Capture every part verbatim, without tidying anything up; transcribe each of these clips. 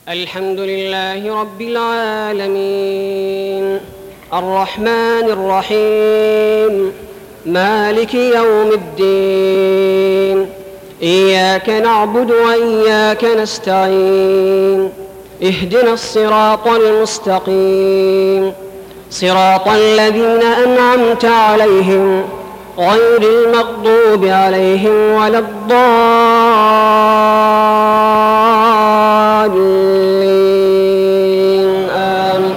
الحمد لله رب العالمين الرحمن الرحيم مالك يوم الدين إياك نعبد وإياك نستعين اهدنا الصراط المستقيم صراط الذين أنعمت عليهم غير المغضوب عليهم ولا الضالين آمين.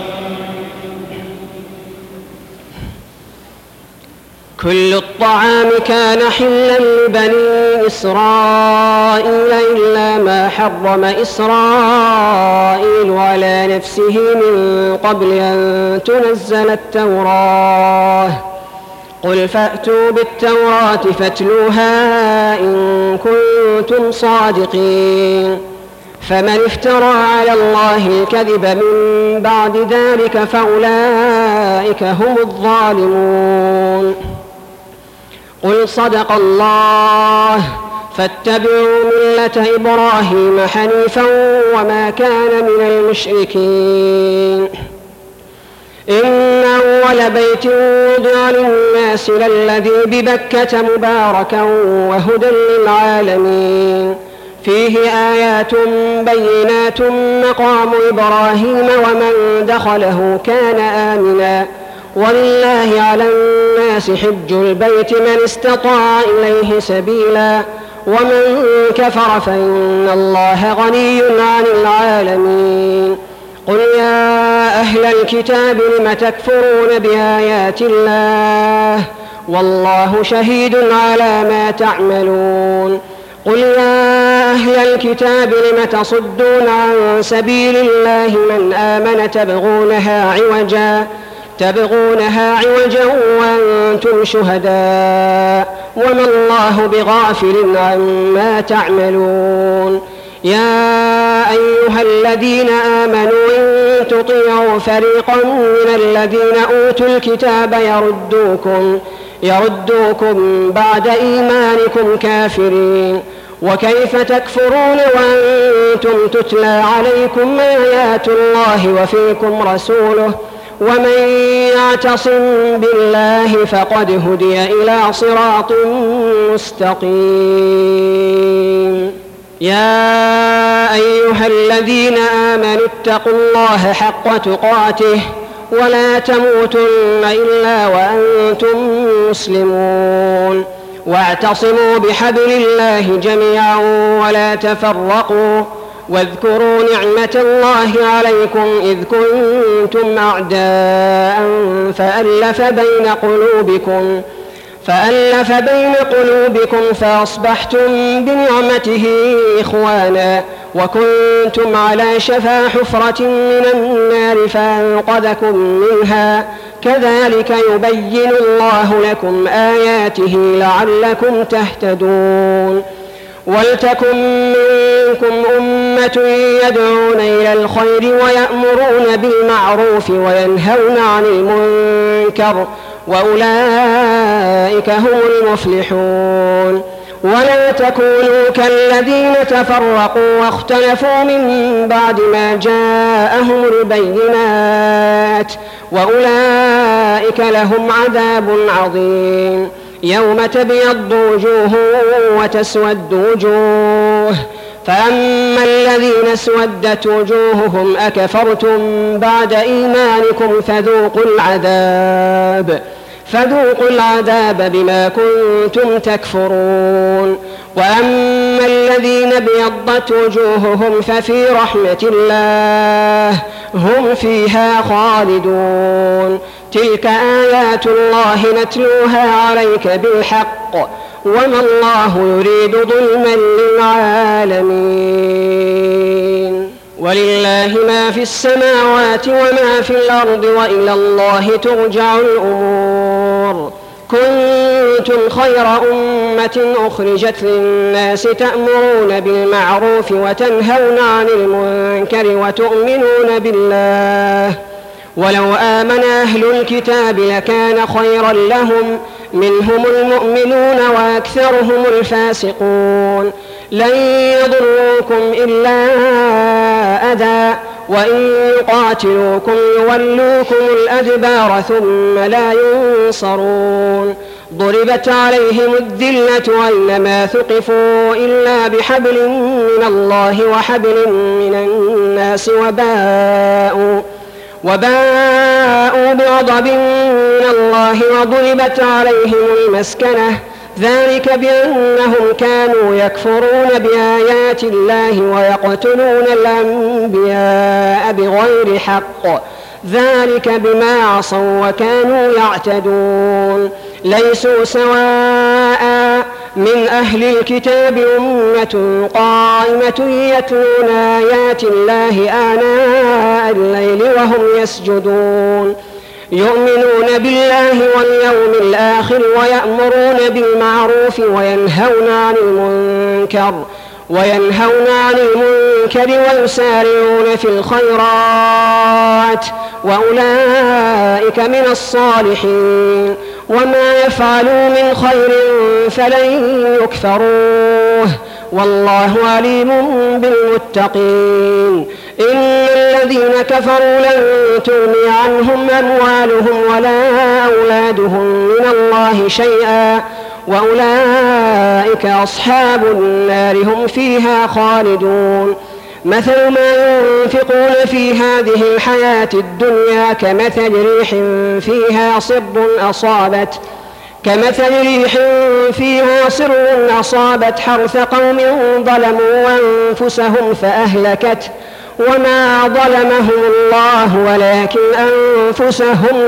كل الطعام كان حلا لبني إسرائيل إلا ما حرم إسرائيل على نفسه من قبل أن تنزل التوراة قل فأتوا بالتوراة فاتلوها إن كنتم صادقين فمن افترى على الله الكذب من بعد ذلك فأولئك هم الظالمون. قل صدق الله فاتبعوا ملة إبراهيم حنيفا وما كان من المشركين. إن أول بيت وضع للناس للذي ببكة مباركا وهدى للعالمين فيه آيات بينات مقام إبراهيم ومن دخله كان آمنا ولله على الناس حج البيت من استطاع إليه سبيلا ومن كفر فإن الله غني عن العالمين. قل يا أهل الكتاب لم تكفرون بآيات الله والله شهيد على ما تعملون. قل يا أهل الكتاب لم تصدون عن سبيل الله من آمن تبغونها عوجا تبغونها عوجا وأنتم شهداء وما الله بغافل عما تعملون. يا أيها الذين آمنوا إن تطيعوا فريقا من الذين أوتوا الكتاب يردوكم يردوكم بعد إيمانكم كافرين وكيف تكفرون وأنتم تتلى عليكم آيات الله وفيكم رسوله ومن يعتصم بالله فقد هدي إلى صراط مستقيم. يا أيها الذين آمنوا اتقوا الله حق تقاته ولا تموتن إلا وأنتم مسلمون واعتصموا بحبل الله جميعا ولا تفرقوا واذكروا نعمة الله عليكم إذ كنتم أعداء فألف بين قلوبكم فألف بين قلوبكم فأصبحتم بنعمته إخوانا وكنتم على شفا حفرة من النار فأنقذكم منها كذلك يبين الله لكم آياته لعلكم تهتدون. ولتكن منكم أمة يدعون إلى الخير ويأمرون بالمعروف وينهون عن المنكر وأولئك هم المفلحون. ولا تكونوا كالذين تفرقوا واختلفوا من بعد ما جاءهم البينات وأولئك لهم عذاب عظيم. يوم تبيض وجوه وتسود وجوه فأما الذين اسودت وجوههم أكفرتم بعد إيمانكم فذوقوا العذاب فذوقوا العذاب بما كنتم تكفرون. وأما الذين ابيضت وجوههم ففي رحمة الله هم فيها خالدون. تلك آيات الله نتلوها عليك بالحق وما الله يريد ظلما للعالمين. ولله ما في السماوات وما في الأرض وإلى الله ترجع الأمور. كنتم خير أمة أخرجت للناس تأمرون بالمعروف وتنهون عن المنكر وتؤمنون بالله ولو آمن أهل الكتاب لكان خيرا لهم منهم المؤمنون وأكثرهم الفاسقون. لن يضروكم إلا أذى وإن يقاتلوكم يولوكم الأدبار ثم لا ينصرون ضربت عليهم الذلة أينما ثقفوا إلا بحبل من الله وحبل من الناس وباءوا وباءوا بغضب من الله وضربت عليهم المسكنة ذلك بأنهم كانوا يكفرون بآيات الله ويقتلون الأنبياء بغير حق ذلك بما عصوا وكانوا يعتدون ليسوا سواء من أهل الكتاب أمة قائمة يتلون آيات الله آناء الليل وهم يسجدون يؤمنون بالله واليوم الآخر ويأمرون بالمعروف وينهون عن المنكر وينهون عن المنكر ويسارعون في الخيرات وأولئك من الصالحين وما يفعلوا من خير فلن يكفروه والله عليم بالمتقين إن الذين كفروا لن تغني عنهم أموالهم ولا أولادهم من الله شيئا وأولئك أصحاب النار هم فيها خالدون مثل ما ينفقون في هذه الحياة الدنيا كمثل ريح فيها صر أصابت كمثل ريح فيها صر أصابت حرث قوم ظلموا أنفسهم فأهلكت وما ظلمهم الله ولكن أنفسهم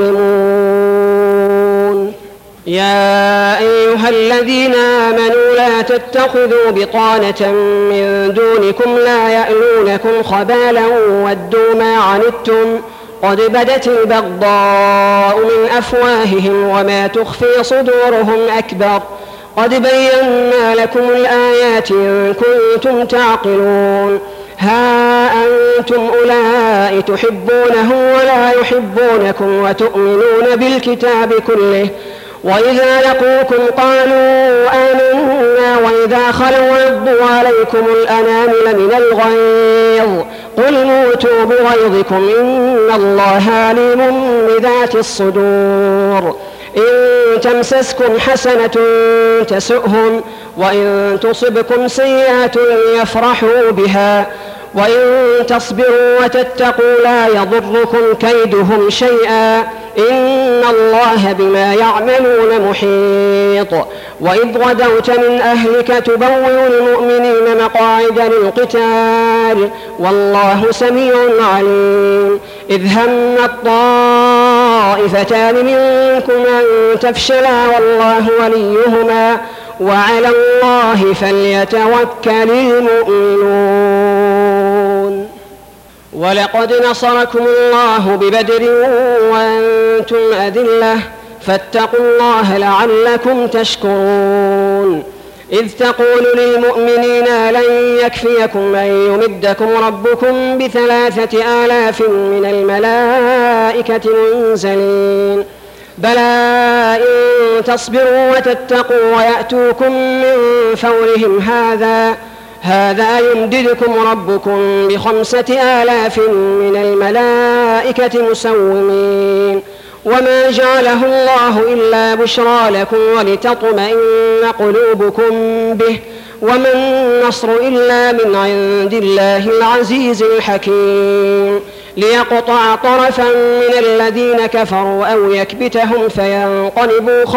يظلمون يا أيها الذين آمنوا لا تتخذوا بطانة من دونكم لا يألونكم خبالا ودوا ما عنتم قد بدت البغضاء من أفواههم وما تخفي صدورهم أكبر قد بينا لكم الآيات إن كنتم تعقلون ها أنتم أولئك تحبونهم ولا يحبونكم وتؤمنون بالكتاب كله وإذا لقوكم قالوا آمنا وإذا خلوا عضوا عليكم الأنامل من الغيظ قل موتوا بغيظكم إن الله عليم بذات الصدور إن تمسسكم حسنة تسؤهم وإن تصبكم سيئة يفرحوا بها وإن تصبروا وتتقوا لا يضركم كيدهم شيئا إن الله بما يعملون محيط وإذ غدوت من أهلك تبوئ المؤمنين مقاعد للقتال والله سميع عليم إذ هم الطائفتان منكم أن تفشلا والله وليهما وعلى الله فليتوكل المؤمنون ولقد نصركم الله ببدر وأنتم أذلة فاتقوا الله لعلكم تشكرون إذ تقول للمؤمنين لن يكفيكم أن يمدكم ربكم بثلاثة آلاف من الملائكة منزلين بلى إن تصبروا وتتقوا ويأتوكم من فورهم هذا هذا يمددكم ربكم بخمسة آلاف من الملائكة مسومين وما جعله الله إلا بشرى لكم ولتطمئن قلوبكم به وما النصر إلا من عند الله العزيز الحكيم ليقطع طرفا من الذين كفروا أو يكبتهم فينقلبوا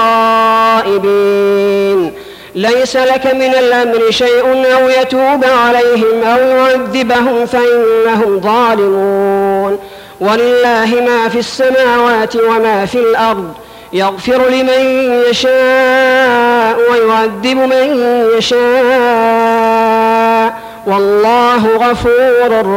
خائبين ليس لك من الأمر شيء أو يتوب عليهم أو يعذبهم فإنهم ظالمون ولله ما في السماوات وما في الأرض يغفر لمن يشاء ويعذب من يشاء والله غفور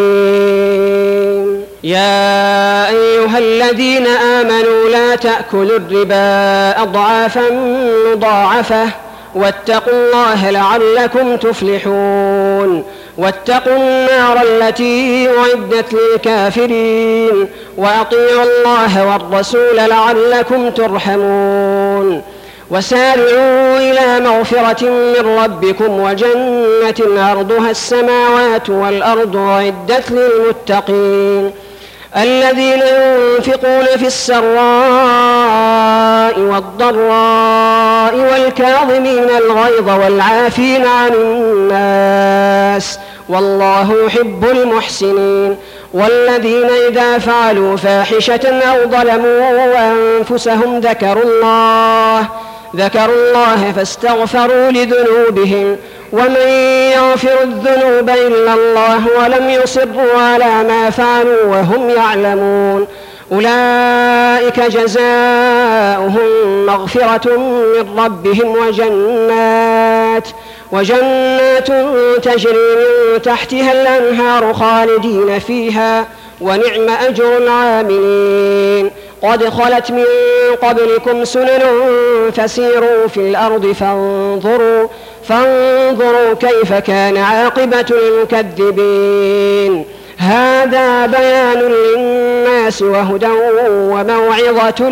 رحيم يا أيها الذين آمنوا لا تأكلوا الربا أضعافا مضاعفة واتقوا الله لعلكم تفلحون واتقوا النار التي أعدت للكافرين وأطيعوا الله والرسول لعلكم ترحمون وسارعوا إلى مغفرة من ربكم وجنة عرضها السماوات والأرض أعدت للمتقين الذين ينفقون في السراء والضراء والكاظمين الغيظ والعافين عن الناس والله يحب المحسنين والذين إذا فعلوا فاحشة أو ظلموا أنفسهم ذكروا الله ذكروا الله فاستغفروا لذنوبهم ومن يغفر الذنوب إلا الله ولم يصروا على ما فعلوا وهم يعلمون أولئك جزاؤهم مغفرة من ربهم وجنات وجنات تجري من تحتها الأنهار خالدين فيها ونعم أجر العاملين قد خلت من قبلكم سنن فسيروا في الأرض فانظروا فانظروا كيف كان عاقبة المكذبين هذا بيان للناس وهدى وموعظة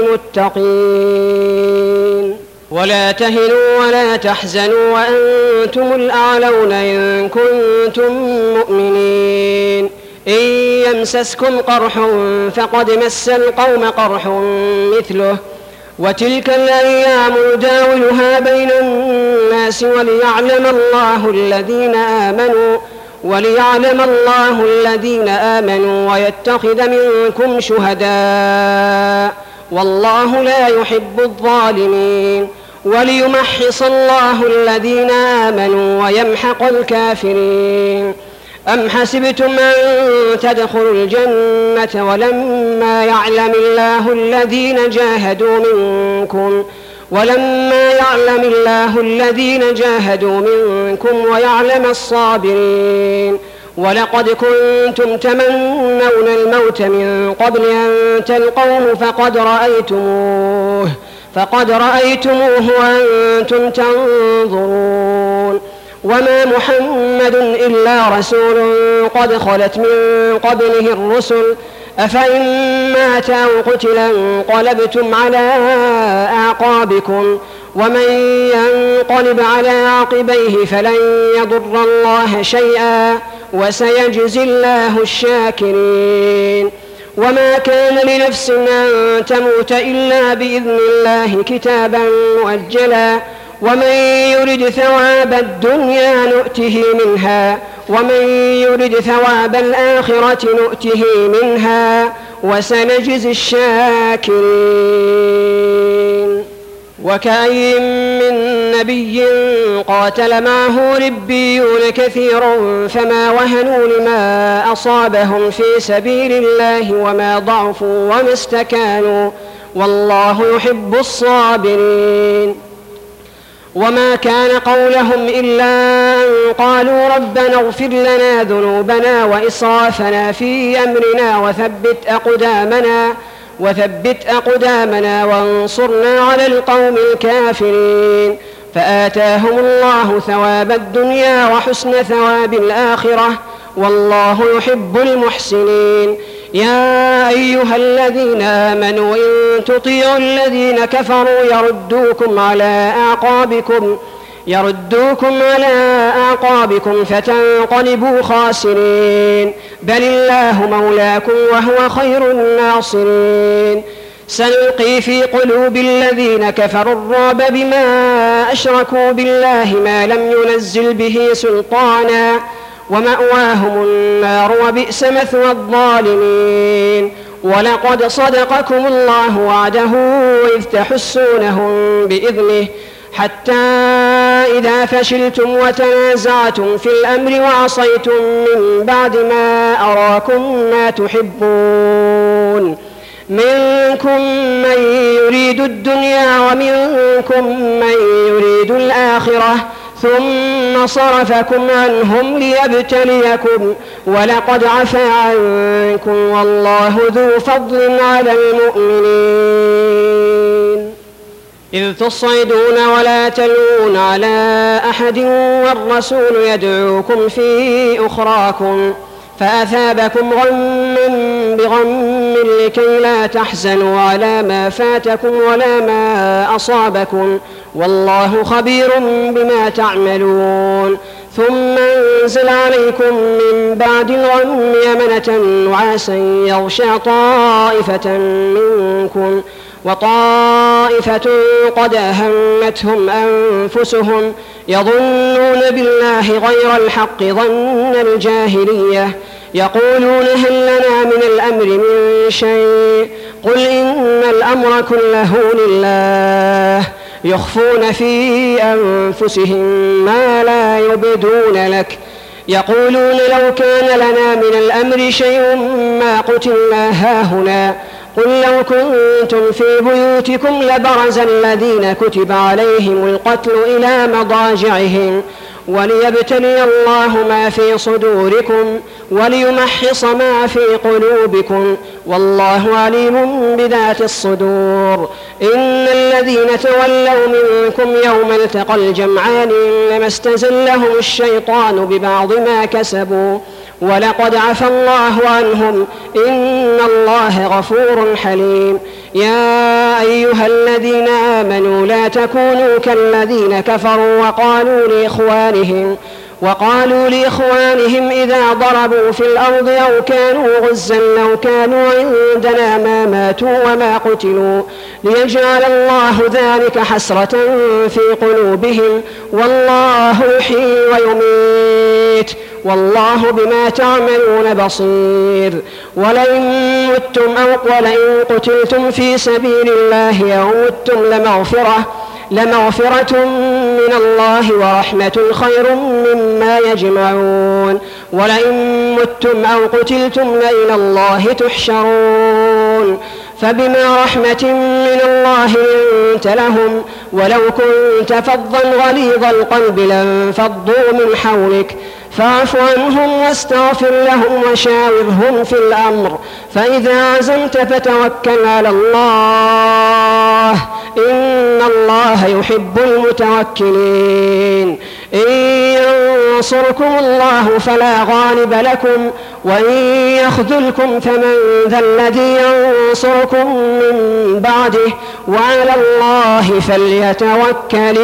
للمتقين ولا تهنوا ولا تحزنوا وأنتم الأعلون إن كنتم مؤمنين إن يمسسكم قرح فقد مس القوم قرح مثله وتلك الأيام نداولها بين الناس وليعلم الله الذين آمنوا وليعلم الله الذين آمنوا ويتخذ منكم شهداء والله لا يحب الظالمين وليمحص الله الذين آمنوا ويمحق الكافرين أم حسبتم أن تدخلوا الجنة ولما يعلم الله الذين جاهدوا منكم ولما يعلم الله الذين جاهدوا منكم ويعلم الصابرين ولقد كنتم تمنون الموت من قبل أن تلقوه فقد رأيتموه فقد رأيتموه وأنتم تنظرون وما محمد إلا رسول قد خلت من قبله الرسل أفإن مات أو قتل انقلبتم على أعقابكم ومن ينقلب على عقبيه فلن يضر الله شيئا وسيجزي الله الشاكرين وما كان لنفس أن تموت إلا بإذن الله كتابا مؤجلا ومن يرد ثواب الدنيا نؤته منها ومن يرد ثواب الآخرة نؤته منها وسنجزي الشاكرين وكأي من نبي قاتل معه ربيون كثير فما وهنوا لما أصابهم في سبيل الله وما ضعفوا وما استكانوا والله يحب الصابرين وما كان قولهم إلا أن قالوا ربنا اغفر لنا ذنوبنا وإسرافنا في أمرنا وثبت أقدامنا وثبت أقدامنا وانصرنا على القوم الكافرين فآتاهم الله ثواب الدنيا وحسن ثواب الآخرة والله يحب المحسنين يا أيها الذين آمنوا إن تطيعوا الذين كفروا يردوكم على أعقابكم يردوكم على أعقابكم فتنقلبوا خاسرين بل الله مولاكم وهو خير الناصرين سنلقي في قلوب الذين كفروا الرعب بما أشركوا بالله ما لم ينزل به سلطانا ومأواهم النار وبئس مثوى الظالمين ولقد صدقكم الله وعده إذ تحسونهم بإذنه حتى إذا فشلتم وتنازعتم في الأمر وعصيتم من بعد ما أراكم ما تحبون منكم من يريد الدنيا ومنكم من يريد الآخرة ثم صرفكم عنهم ليبتليكم ولقد عفا عنكم والله ذو فضل على المؤمنين إذ تصعدون ولا تلون على أحد والرسول يدعوكم في أخراكم فأثابكم غما بغم لكي لا تحزنوا على ما فاتكم ولا ما أصابكم والله خبير بما تعملون ثم أنزل عليكم من بعد الغم أمنة نعاسا يغشى طائفة منكم وطائفة قد أهمتهم أنفسهم يظنون بالله غير الحق ظن الجاهلية يقولون هل لنا من الأمر من شيء قل إن الأمر كله لله يخفون في أنفسهم ما لا يبدون لك يقولون لو كان لنا من الأمر شيء ما قتلنا هاهنا قل لو كنتم في بيوتكم لبرز الذين كتب عليهم القتل إلى مضاجعهم وليبتلي الله ما في صدوركم وليمحص ما في قلوبكم والله عليم بذات الصدور إن الذين تولوا منكم يوم التقى الجمعان إنما استزلهم الشيطان ببعض ما كسبوا ولقد عفى الله عنهم إن الله غفور حليم يا أيها الذين آمنوا لا تكونوا كالذين كفروا وقالوا لإخوانهم وقالوا لإخوانهم إذا ضربوا في الأرض أو كانوا غزا لو كانوا عندنا ما ماتوا وما قتلوا ليجعل الله ذلك حسرة في قلوبهم والله يحيي ويميت والله بما تعملون بصير ولئن متم أو ولئن قتلتم في سبيل الله أو متم لمغفرة لمغفرة من الله ورحمة خير مما يجمعون ولئن متم أو قتلتم لإلى الله تحشرون فبما رحمة من الله لنت لهم ولو كنت فظا غليظ القلب لانفضوا من حولك فاعف عنهم واستغفر لهم وشاورهم في الأمر فإذا عزمت فتوكل على الله إن الله يحب المتوكلين إن ينصركم الله فلا غالب لكم وإن يخذلكم فمن ذا الذي ينصركم من بعده وعلى الله فليتوكل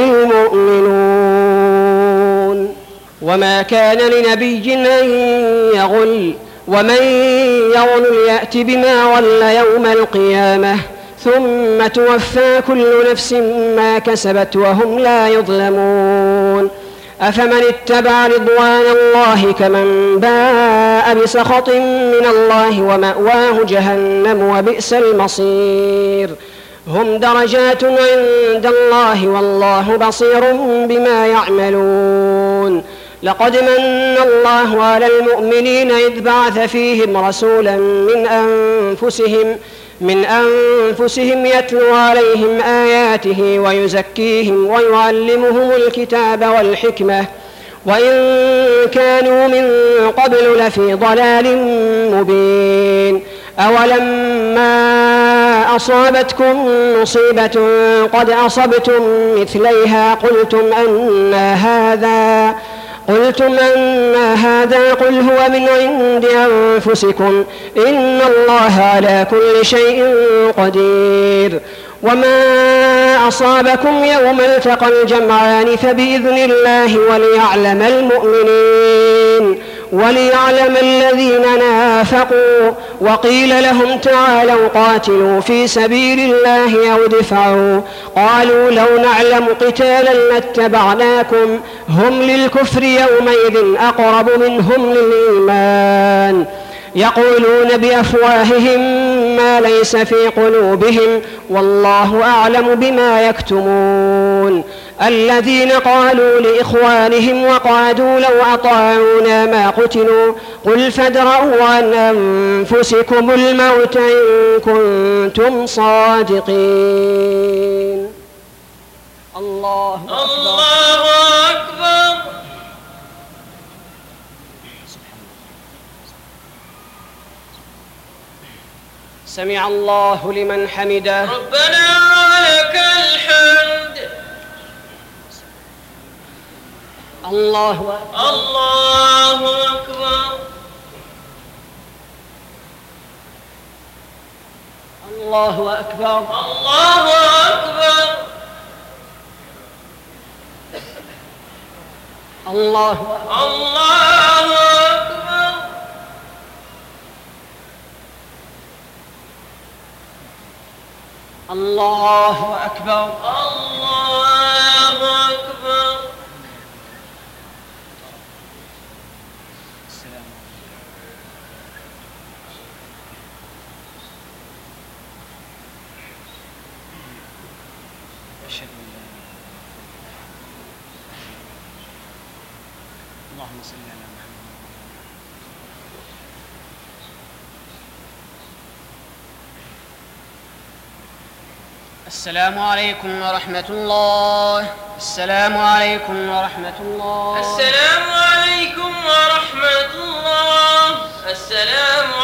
المؤمنون وما كان لنبي أن يغل ومن يغل يأت بما غل يوم القيامة ثم توفى كل نفس ما كسبت وهم لا يظلمون أفمن اتبع رضوان الله كمن باء بسخط من الله ومأواه جهنم وبئس المصير هم درجات عند الله والله بصير بما يعملون لقد من الله على المؤمنين إذ بعث فيهم رسولا من أنفسهم من أنفسهم يتلو عليهم آياته ويزكيهم ويعلمهم الكتاب والحكمة وإن كانوا من قبل لفي ضلال مبين أولما أصابتكم مصيبة قد أصبتم مثليها قلتم أن هذا قلتم أن هذا قل هو من عند أنفسكم إن الله على كل شيء قدير وما أصابكم يوم التقى الجمعان فبإذن الله وليعلم المؤمنين وليعلم الذين نافقوا وقيل لهم تعالوا قاتلوا في سبيل الله أو ادفعوا قالوا لو نعلم قتالا لاتبعناكم هم للكفر يومئذ أقرب منهم للإيمان يقولون بأفواههم ما ليس في قلوبهم والله أعلم بما يكتمون الذين قالوا لإخوانهم وقعدوا لو أطاعونا ما قتلوا قل فادرءوا عن أنفسكم الموت إن كنتم صادقين الله أكبر, الله أكبر. سمع الله لمن حمده ربنا ولك الحمد الله أكبر الله أكبر الله أكبر. الله أكبر. الله أكبر. الله أكبر. الله أكبر. الله أكبر. اللهم صل على محمد. السلام عليكم ورحمة الله. السلام عليكم ورحمة الله. السلام عليكم ورحمة الله. السلام